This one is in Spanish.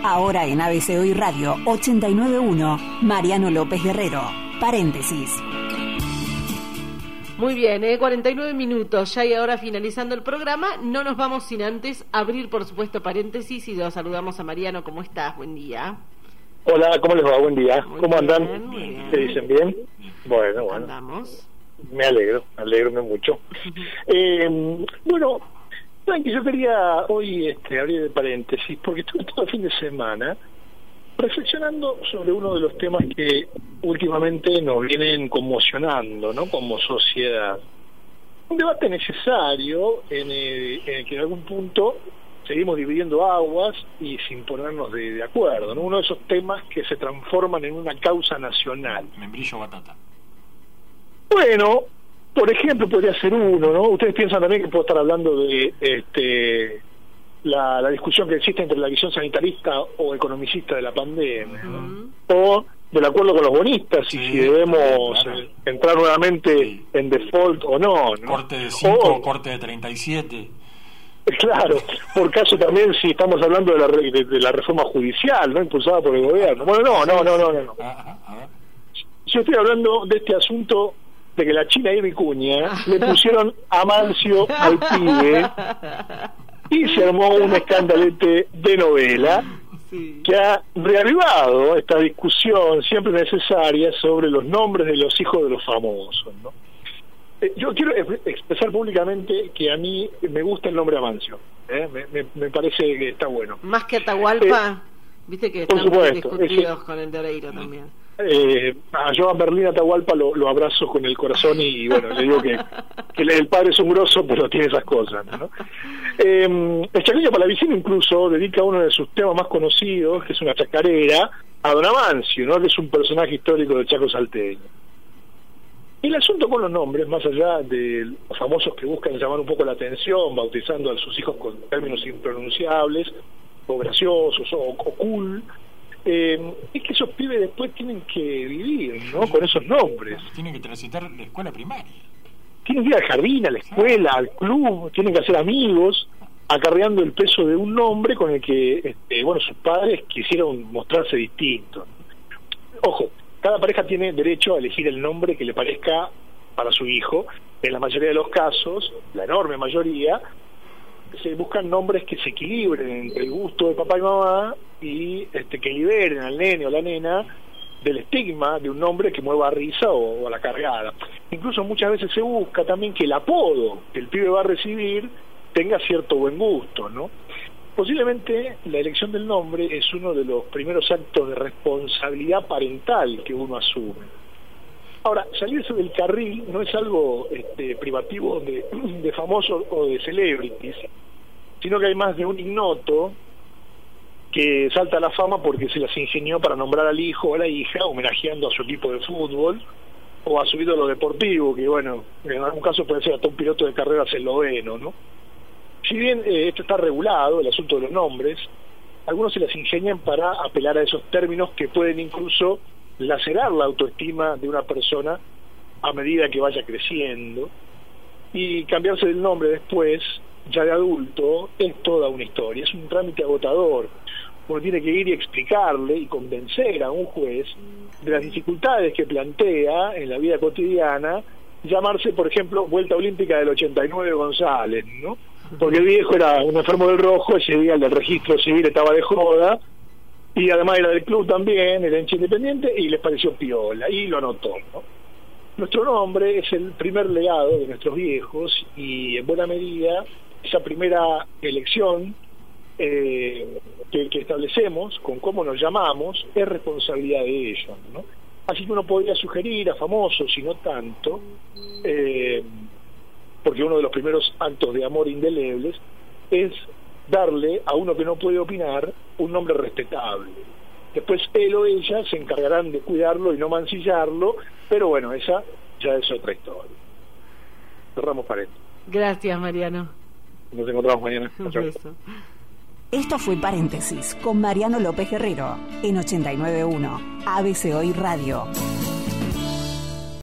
Ahora en ABC Hoy Radio 89.1, Mariano López Guerrero. Paréntesis. Muy bien, 49 minutos ya y ahora finalizando el programa. No nos vamos sin antes abrir, por supuesto, paréntesis y los saludamos a Mariano. ¿Cómo estás? Buen día. Hola, ¿cómo les va? Buen día. Muy ¿Cómo bien, andan? muy bien. ¿Se dicen bien? Bueno. Andamos. Me alegro mucho. Bueno, saben que yo quería hoy abrir el paréntesis porque estuve todo el fin de semana reflexionando sobre uno de los temas que últimamente nos vienen conmocionando, ¿no? Como sociedad. Un debate necesario en el que en algún punto seguimos dividiendo aguas y sin ponernos de acuerdo, ¿no? Uno de esos temas que se transforman en una causa nacional. Membrillo batata. Bueno, por ejemplo, podría ser uno, ¿no? Ustedes piensan también que puedo estar hablando de la discusión que existe entre la visión sanitarista o economicista de la pandemia, ¿no? O del acuerdo con los bonistas, y si debemos entrar nuevamente en default o no, ¿no? Corte de 5, corte de 37. Claro, por caso también si estamos hablando de la reforma judicial, ¿no? Impulsada por el gobierno. Bueno, no. Yo estoy hablando de este asunto de que la China y Vicuña le pusieron Amancio al pibe y se armó un escandalete de novela que ha reavivado esta discusión siempre necesaria sobre los nombres de los hijos de los famosos, ¿no? Yo quiero expresar públicamente que a mí me gusta el nombre Amancio, me parece que está bueno. Más que Atahualpa, viste que están muy discutidos con el de Oreiro también. Yo a Berlín Atahualpa lo abrazo con el corazón y bueno, le digo que el padre es un grosso, pero tiene esas cosas, ¿no? El Chaqueño Palavicino incluso dedica uno de sus temas más conocidos, que es una chacarera, a Don Amancio, ¿no? Que es un personaje histórico del Chaco salteño. El asunto con los nombres, más allá de los famosos que buscan llamar un poco la atención, bautizando a sus hijos con términos impronunciables, o graciosos, o cool, es que esos pibes después tienen que vivir, ¿no? Con esos nombres. Tienen que transitar la escuela primaria. Tienen que ir al jardín, a la escuela, al club, tienen que hacer amigos, acarreando el peso de un nombre con el que, sus padres quisieron mostrarse distintos. Ojo, cada pareja tiene derecho a elegir el nombre que le parezca para su hijo. En la mayoría de los casos, la enorme mayoría, se buscan nombres que se equilibren entre el gusto de papá y mamá y que liberen al nene o la nena del estigma de un nombre que mueva a risa o a la cargada. Incluso muchas veces se busca también que el apodo que el pibe va a recibir tenga cierto buen gusto, ¿no? Posiblemente la elección del nombre es uno de los primeros actos de responsabilidad parental que uno asume. Ahora, salirse del carril no es algo privativo de famosos o de celebrities, sino que hay más de un ignoto que salta a la fama porque se las ingenió para nombrar al hijo o a la hija, homenajeando a su equipo de fútbol o a su ídolo deportivo, que bueno, en algún caso puede ser hasta un piloto de carreras esloveno, ¿no? Si bien esto está regulado, el asunto de los nombres, algunos se las ingenian para apelar a esos términos que pueden incluso lacerar la autoestima de una persona a medida que vaya creciendo, y cambiarse del nombre después, ya de adulto, es toda una historia, es un trámite agotador. Uno tiene que ir y explicarle y convencer a un juez de las dificultades que plantea en la vida cotidiana llamarse, por ejemplo, Vuelta Olímpica del 89 González, ¿no? Porque el viejo era un enfermo del rojo, ese día el del registro civil estaba de joda, y además era del club también, era hincha independiente, y les pareció piola, y lo anotó, ¿no? Nuestro nombre es el primer legado de nuestros viejos, y en buena medida esa primera elección que establecemos con cómo nos llamamos es responsabilidad de ellos, ¿no? Así que uno podría sugerir a famosos, y no tanto, porque uno de los primeros actos de amor indelebles es darle a uno que no puede opinar un nombre respetable. Después él o ella se encargarán de cuidarlo y no mancillarlo, pero bueno, esa ya es otra historia. Cerramos paréntesis. Gracias, Mariano. Nos encontramos mañana. Un beso. Esto fue Paréntesis con Mariano López Guerrero en 89.1 ABC Hoy Radio.